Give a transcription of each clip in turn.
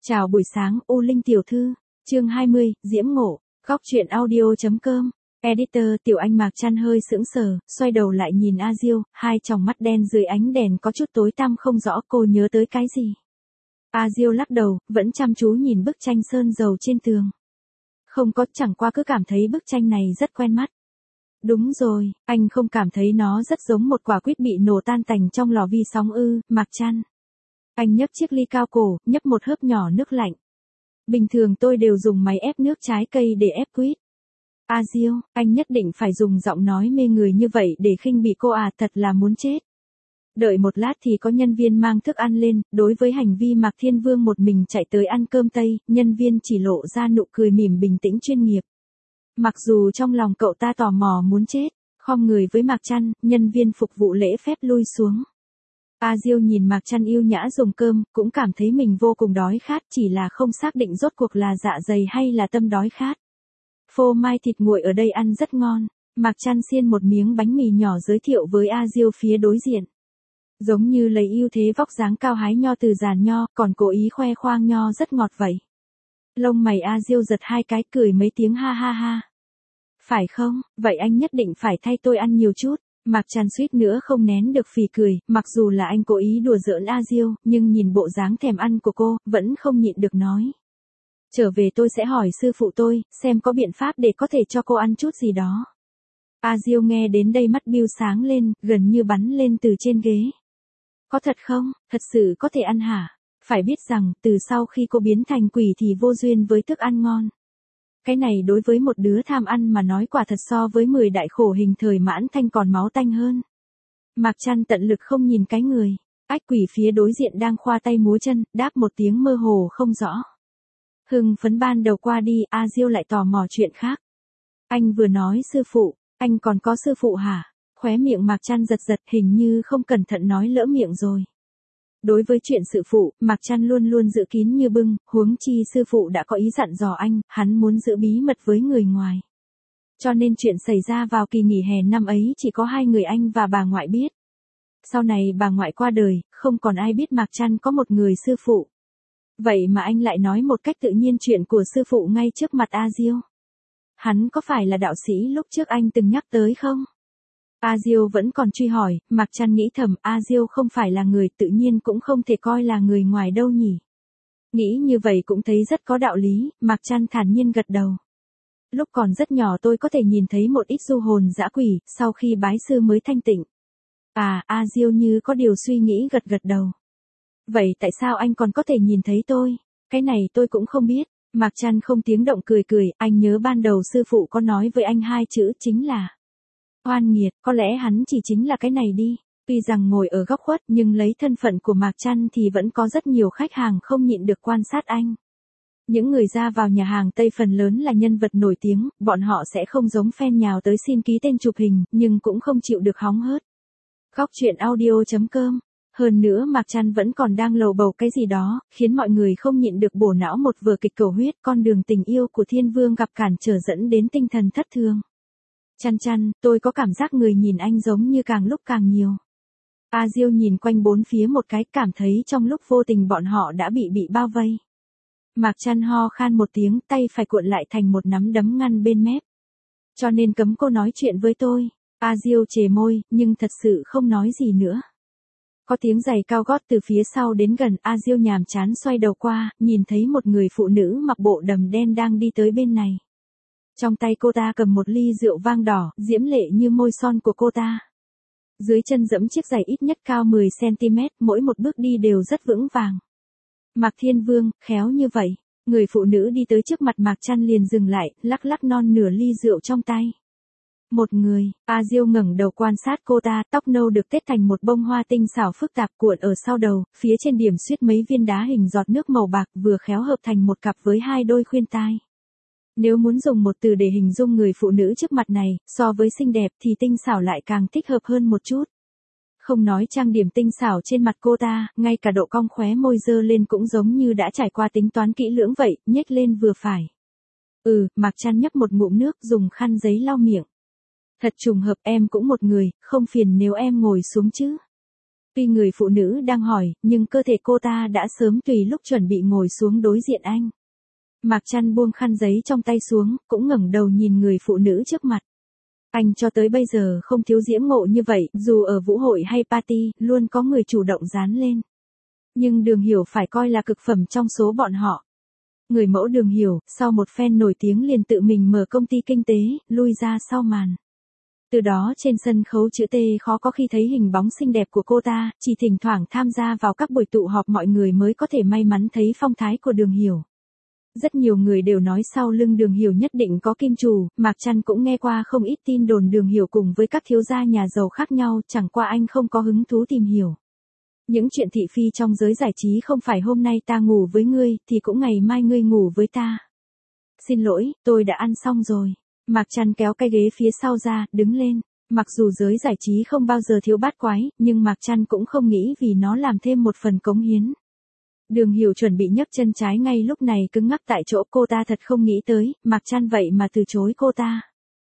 Chào buổi sáng, U Linh tiểu thư. Chương 20, Diễm Ngộ. Góc truyện audio.com. Editor Tiểu Anh Mạc Trăn hơi sững sờ, xoay đầu lại nhìn A Diêu, hai tròng mắt đen dưới ánh đèn có chút tối tăm không rõ cô nhớ tới cái gì. A Diêu lắc đầu, vẫn chăm chú nhìn bức tranh sơn dầu trên tường. Không có, chẳng qua cứ cảm thấy bức tranh này rất quen mắt. Đúng rồi, anh không cảm thấy nó rất giống một quả quýt bị nổ tan tành trong lò vi sóng ư, Mạc Trăn. Anh nhấp chiếc ly cao cổ, nhấp một hớp nhỏ nước lạnh. Bình thường tôi đều dùng máy ép nước trái cây để ép quýt. A Diêu, anh nhất định phải dùng giọng nói mê người như vậy để khinh bỉ cô à, thật là muốn chết. Đợi một lát thì có nhân viên mang thức ăn lên, đối với hành vi Mạc Thiên Vương một mình chạy tới ăn cơm Tây, nhân viên chỉ lộ ra nụ cười mỉm bình tĩnh chuyên nghiệp. Mặc dù trong lòng cậu ta tò mò muốn chết, khom người với Mạc Trăn, nhân viên phục vụ lễ phép lui xuống. A Diêu nhìn Mạc Trăn yêu nhã dùng cơm, cũng cảm thấy mình vô cùng đói khát, chỉ là không xác định rốt cuộc là dạ dày hay là tâm đói khát. Phô mai thịt nguội ở đây ăn rất ngon. Mạc Trăn xiên một miếng bánh mì nhỏ giới thiệu với A Diêu phía đối diện. Giống như lấy ưu thế vóc dáng cao hái nho từ giàn nho, còn cố ý khoe khoang nho rất ngọt vậy. Lông mày A Diêu giật hai cái, cười mấy tiếng ha ha ha. Phải không, vậy anh nhất định phải thay tôi ăn nhiều chút. Mạc Trăn suýt nữa không nén được phì cười, mặc dù là anh cố ý đùa giỡn A Diêu, nhưng nhìn bộ dáng thèm ăn của cô, vẫn không nhịn được nói. Trở về tôi sẽ hỏi sư phụ tôi, xem có biện pháp để có thể cho cô ăn chút gì đó. A Diêu nghe đến đây mắt biêu sáng lên, gần như bắn lên từ trên ghế. Có thật không, thật sự có thể ăn hả? Phải biết rằng, từ sau khi cô biến thành quỷ thì vô duyên với thức ăn ngon. Cái này đối với một đứa tham ăn mà nói quả thật so với 10 đại khổ hình thời Mãn Thanh còn máu tanh hơn. Mạc Trăn tận lực không nhìn cái người. Ách quỷ phía đối diện đang khoa tay múa chân, đáp một tiếng mơ hồ không rõ. Hưng phấn ban đầu qua đi, A Diêu lại tò mò chuyện khác. Anh vừa nói sư phụ, anh còn có sư phụ hả? Khóe miệng Mạc Trăn giật giật, hình như không cẩn thận nói lỡ miệng rồi. Đối với chuyện sư phụ, Mạc Trăn luôn luôn giữ kín như bưng, huống chi sư phụ đã có ý dặn dò anh, hắn muốn giữ bí mật với người ngoài. Cho nên chuyện xảy ra vào kỳ nghỉ hè năm ấy chỉ có hai người anh và bà ngoại biết. Sau này bà ngoại qua đời, không còn ai biết Mạc Trăn có một người sư phụ. Vậy mà anh lại nói một cách tự nhiên chuyện của sư phụ ngay trước mặt A Diêu. Hắn có phải là đạo sĩ lúc trước anh từng nhắc tới không? A Diêu vẫn còn truy hỏi, Mạc Trăn nghĩ thầm, A Diêu không phải là người, tự nhiên cũng không thể coi là người ngoài đâu nhỉ. Nghĩ như vậy cũng thấy rất có đạo lý, Mạc Trăn thản nhiên gật đầu. Lúc còn rất nhỏ tôi có thể nhìn thấy một ít du hồn dã quỷ, sau khi bái sư mới thanh tịnh. À, A Diêu như có điều suy nghĩ gật gật đầu. Vậy tại sao anh còn có thể nhìn thấy tôi? Cái này tôi cũng không biết. Mạc Trăn không tiếng động cười cười, anh nhớ ban đầu sư phụ có nói với anh hai chữ chính là oan nghiệt, có lẽ hắn chỉ chính là cái này đi. Tuy rằng ngồi ở góc khuất nhưng lấy thân phận của Mạc Trăn thì vẫn có rất nhiều khách hàng không nhịn được quan sát anh. Những người ra vào nhà hàng Tây phần lớn là nhân vật nổi tiếng, bọn họ sẽ không giống fan nhào tới xin ký tên chụp hình, nhưng cũng không chịu được hóng hớt. Góc truyện audio.com. Hơn nữa Mạc Trăn vẫn còn đang lầu bầu cái gì đó, khiến mọi người không nhịn được bổ não một vở kịch cầu huyết, con đường tình yêu của Thiên Vương gặp cản trở dẫn đến tinh thần thất thường. Trăn, tôi có cảm giác người nhìn anh giống như càng lúc càng nhiều. A Diêu nhìn quanh bốn phía một cái, cảm thấy trong lúc vô tình bọn họ đã bị bao vây. Mạc Trăn ho khan một tiếng, tay phải cuộn lại thành một nắm đấm ngăn bên mép. Cho nên cấm cô nói chuyện với tôi. A Diêu chề môi, nhưng thật sự không nói gì nữa. Có tiếng giày cao gót từ phía sau đến gần, A Diêu nhàm chán xoay đầu qua, nhìn thấy một người phụ nữ mặc bộ đầm đen đang đi tới bên này. Trong tay cô ta cầm một ly rượu vang đỏ, diễm lệ như môi son của cô ta. Dưới chân giẫm chiếc giày ít nhất cao 10 cm, mỗi một bước đi đều rất vững vàng. Mạc Thiên Vương, khéo như vậy. Người phụ nữ đi tới trước mặt Mạc Trăn liền dừng lại, lắc lắc non nửa ly rượu trong tay. Một người, A Diêu ngẩng đầu quan sát cô ta, tóc nâu được tết thành một bông hoa tinh xảo phức tạp cuộn ở sau đầu, phía trên điểm xuyết mấy viên đá hình giọt nước màu bạc vừa khéo hợp thành một cặp với hai đôi khuyên tai. Nếu muốn dùng một từ để hình dung người phụ nữ trước mặt này, so với xinh đẹp thì tinh xảo lại càng thích hợp hơn một chút. Không nói trang điểm tinh xảo trên mặt cô ta, ngay cả độ cong khóe môi dơ lên cũng giống như đã trải qua tính toán kỹ lưỡng vậy, nhếch lên vừa phải. Mạc Trăn nhấp một ngụm nước dùng khăn giấy lau miệng. Thật trùng hợp, em cũng một người, không phiền nếu em ngồi xuống chứ. Tuy người phụ nữ đang hỏi, nhưng cơ thể cô ta đã sớm tùy lúc chuẩn bị ngồi xuống đối diện anh. Mạc Trăn buông khăn giấy trong tay xuống, cũng ngẩng đầu nhìn người phụ nữ trước mặt. Anh cho tới bây giờ không thiếu diễm ngộ như vậy, dù ở vũ hội hay party, luôn có người chủ động dán lên. Nhưng Đường Hiểu phải coi là cực phẩm trong số bọn họ. Người mẫu Đường Hiểu, sau một phen nổi tiếng liền tự mình mở công ty kinh tế, lui ra sau màn. Từ đó trên sân khấu chữ T khó có khi thấy hình bóng xinh đẹp của cô ta, chỉ thỉnh thoảng tham gia vào các buổi tụ họp mọi người mới có thể may mắn thấy phong thái của Đường Hiểu. Rất nhiều người đều nói sau lưng Đường Hiểu nhất định có kim chủ, Mạc Trăn cũng nghe qua không ít tin đồn Đường Hiểu cùng với các thiếu gia nhà giàu khác nhau, chẳng qua anh không có hứng thú tìm hiểu. Những chuyện thị phi trong giới giải trí không phải hôm nay ta ngủ với ngươi, thì cũng ngày mai ngươi ngủ với ta. Xin lỗi, tôi đã ăn xong rồi. Mạc Trăn kéo cái ghế phía sau ra, đứng lên. Mặc dù giới giải trí không bao giờ thiếu bát quái, nhưng Mạc Trăn cũng không nghĩ vì nó làm thêm một phần cống hiến. Đường Hiểu chuẩn bị nhấc chân trái ngay lúc này cứng ngắc tại chỗ, cô ta thật không nghĩ tới, Mạc Trăn vậy mà từ chối cô ta.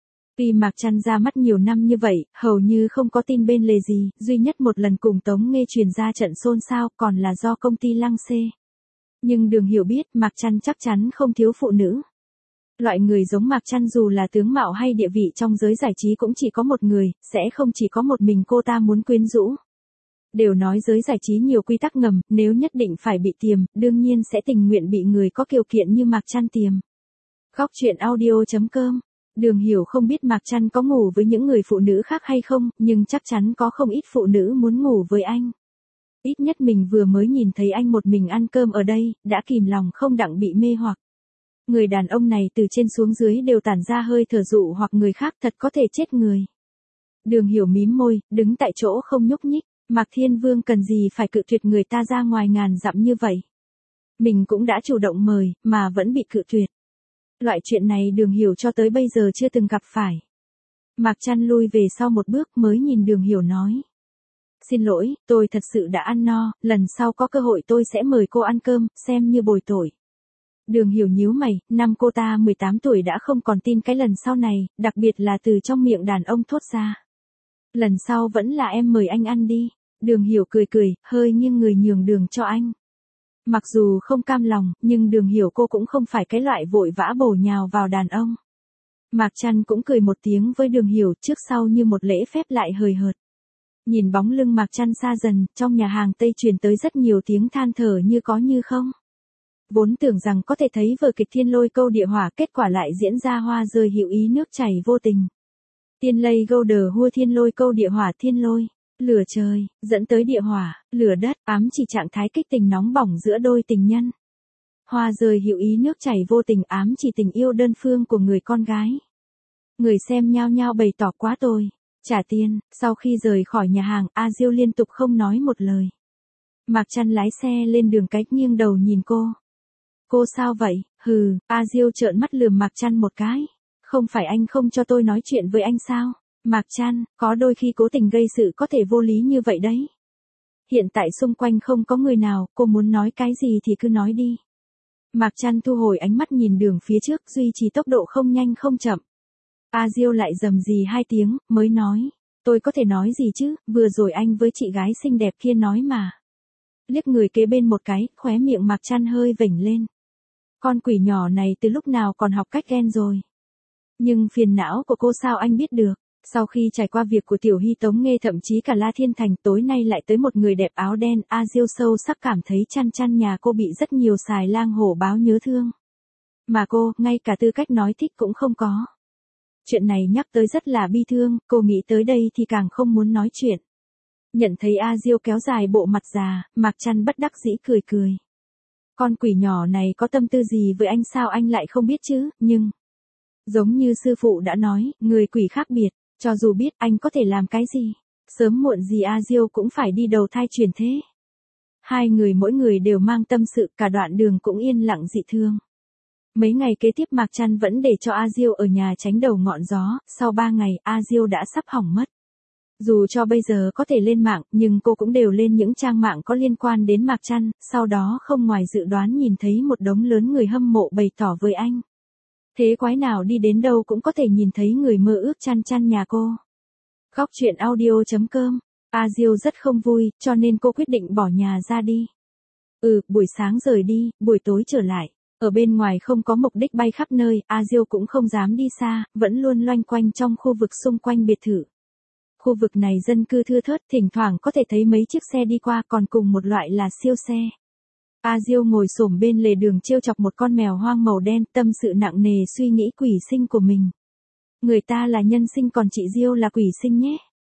Vì Mạc Trăn ra mắt nhiều năm như vậy, hầu như không có tin bên lề gì, duy nhất một lần cùng Tống Nghê truyền ra trận xôn xao còn là do công ty Lăng Xê. Nhưng Đường Hiểu biết Mạc Trăn chắc chắn không thiếu phụ nữ. Loại người giống Mạc Trăn dù là tướng mạo hay địa vị trong giới giải trí cũng chỉ có một người, sẽ không chỉ có một mình cô ta muốn quyến rũ. Đều nói giới giải trí nhiều quy tắc ngầm, nếu nhất định phải bị tiềm, đương nhiên sẽ tình nguyện bị người có kiều kiện như Mạc Trăn tiềm. Góc truyện audio.com. Đường Hiểu không biết Mạc Trăn có ngủ với những người phụ nữ khác hay không, nhưng chắc chắn có không ít phụ nữ muốn ngủ với anh. Ít nhất mình vừa mới nhìn thấy anh một mình ăn cơm ở đây, đã kìm lòng không đặng bị mê hoặc. Người đàn ông này từ trên xuống dưới đều tản ra hơi thở dụ hoặc người khác, thật có thể chết người. Đường Hiểu mím môi, đứng tại chỗ không nhúc nhích. Mạc Thiên Vương cần gì phải cự tuyệt người ta ra ngoài ngàn dặm như vậy. Mình cũng đã chủ động mời, mà vẫn bị cự tuyệt. Loại chuyện này Đường Hiểu cho tới bây giờ chưa từng gặp phải. Mạc Trăn lui về sau một bước mới nhìn Đường Hiểu nói. Xin lỗi, tôi thật sự đã ăn no, lần sau có cơ hội tôi sẽ mời cô ăn cơm, xem như bồi tội. Đường Hiểu nhíu mày, năm cô ta 18 tuổi đã không còn tin cái lần sau này, đặc biệt là từ trong miệng đàn ông thốt ra. Lần sau vẫn là em mời anh ăn đi. Đường Hiểu cười cười, hơi nghiêng người nhường đường cho anh. Mặc dù không cam lòng, nhưng Đường Hiểu cô cũng không phải cái loại vội vã bổ nhào vào đàn ông. Mạc Trăn cũng cười một tiếng với Đường Hiểu, trước sau như một lễ phép lại hời hợt. Nhìn bóng lưng Mạc Trăn xa dần, trong nhà hàng Tây truyền tới rất nhiều tiếng than thở như có như không. Vốn tưởng rằng có thể thấy vở kịch Thiên Lôi Câu Địa Hỏa, kết quả lại diễn ra hoa rơi hữu ý nước chảy vô tình. Tiên lây gâu đờ hua Thiên Lôi Câu Địa Hỏa, thiên lôi, lửa trời, dẫn tới địa hỏa, lửa đất, ám chỉ trạng thái kích tình nóng bỏng giữa đôi tình nhân. Hoa rơi hữu ý nước chảy vô tình, ám chỉ tình yêu đơn phương của người con gái. Người xem nhao nhao bày tỏ quá tồi. Trả tiền. Sau khi rời khỏi nhà hàng, A Diêu liên tục không nói một lời. Mạc Trăn lái xe lên đường cái, nghiêng đầu nhìn cô. Cô sao vậy? Hừ. A Diêu trợn mắt lườm Mạc Trăn một cái. Không phải anh không cho tôi nói chuyện với anh sao? Mạc Trăn, có đôi khi cố tình gây sự có thể vô lý như vậy đấy. Hiện tại xung quanh không có người nào, cô muốn nói cái gì thì cứ nói đi. Mạc Trăn thu hồi ánh mắt nhìn đường phía trước, duy trì tốc độ không nhanh không chậm. A Diêu lại rầm rì 2 tiếng, mới nói. Tôi có thể nói gì chứ, vừa rồi anh với chị gái xinh đẹp kia nói mà. Liếc người kế bên một cái, khóe miệng Mạc Trăn hơi vểnh lên. Con quỷ nhỏ này từ lúc nào còn học cách ghen rồi. Nhưng phiền não của cô sao anh biết được. Sau khi trải qua việc của Tiểu Hy Tống Nghê thậm chí cả La Thiên Thành, tối nay lại tới một người đẹp áo đen, A Diêu sâu sắc cảm thấy Trăn nhà cô bị rất nhiều xài lang hổ báo nhớ thương. Mà cô, ngay cả tư cách nói thích cũng không có. Chuyện này nhắc tới rất là bi thương, cô nghĩ tới đây thì càng không muốn nói chuyện. Nhận thấy A Diêu kéo dài bộ mặt già, Mạc Trăn bất đắc dĩ cười cười. Con quỷ nhỏ này có tâm tư gì với anh sao anh lại không biết chứ, nhưng... Giống như sư phụ đã nói, người quỷ khác biệt, cho dù biết anh có thể làm cái gì, sớm muộn gì A Diêu cũng phải đi đầu thai chuyển thế. Hai người mỗi người đều mang tâm sự, cả đoạn đường cũng yên lặng dị thương. Mấy ngày kế tiếp Mạc Trăn vẫn để cho A Diêu ở nhà tránh đầu ngọn gió, sau 3 ngày A Diêu đã sắp hỏng mất. Dù cho bây giờ có thể lên mạng, nhưng cô cũng đều lên những trang mạng có liên quan đến Mạc Trăn, sau đó không ngoài dự đoán nhìn thấy một đống lớn người hâm mộ bày tỏ với anh. Thế quái nào đi đến đâu cũng có thể nhìn thấy người mơ ước Trăn nhà cô. Góc truyện audio.com Azil rất không vui, cho nên cô quyết định bỏ nhà ra đi. Buổi sáng rời đi, buổi tối trở lại. Ở bên ngoài không có mục đích bay khắp nơi, Azil cũng không dám đi xa, vẫn luôn loanh quanh trong khu vực xung quanh biệt thự. Khu vực này dân cư thưa thớt, thỉnh thoảng có thể thấy mấy chiếc xe đi qua còn cùng một loại là siêu xe. Azil ngồi xổm bên lề đường trêu chọc một con mèo hoang màu đen, tâm sự nặng nề suy nghĩ quỷ sinh của mình. Người ta là nhân sinh còn chị Diêu là quỷ sinh nhé.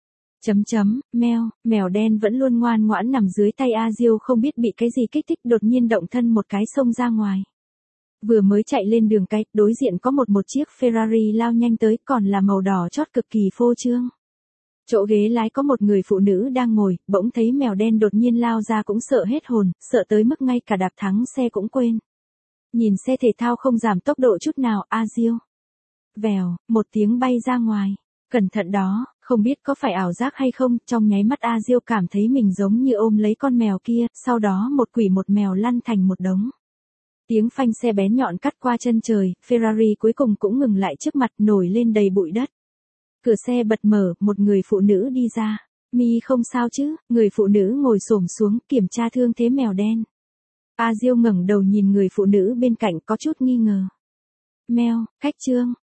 Mèo đen vẫn luôn ngoan ngoãn nằm dưới tay Azil không biết bị cái gì kích thích đột nhiên động thân một cái xông ra ngoài. Vừa mới chạy lên đường cái, đối diện có một chiếc Ferrari lao nhanh tới còn là màu đỏ chót cực kỳ phô trương. Chỗ ghế lái có một người phụ nữ đang ngồi, bỗng thấy mèo đen đột nhiên lao ra cũng sợ hết hồn, sợ tới mức ngay cả đạp thắng xe cũng quên. Nhìn xe thể thao không giảm tốc độ chút nào, Azil. Vèo, một tiếng bay ra ngoài. Cẩn thận đó, không biết có phải ảo giác hay không, trong nháy mắt Azil cảm thấy mình giống như ôm lấy con mèo kia, sau đó một quỷ một mèo lăn thành một đống. Tiếng phanh xe bén nhọn cắt qua chân trời, Ferrari cuối cùng cũng ngừng lại trước mặt nổi lên đầy bụi đất. Cửa xe bật mở, một người phụ nữ đi ra. Mi không sao chứ, người phụ nữ ngồi xổm xuống kiểm tra thương thế mèo đen. Azil ngẩng đầu nhìn người phụ nữ bên cạnh có chút nghi ngờ. Mèo, khách trương,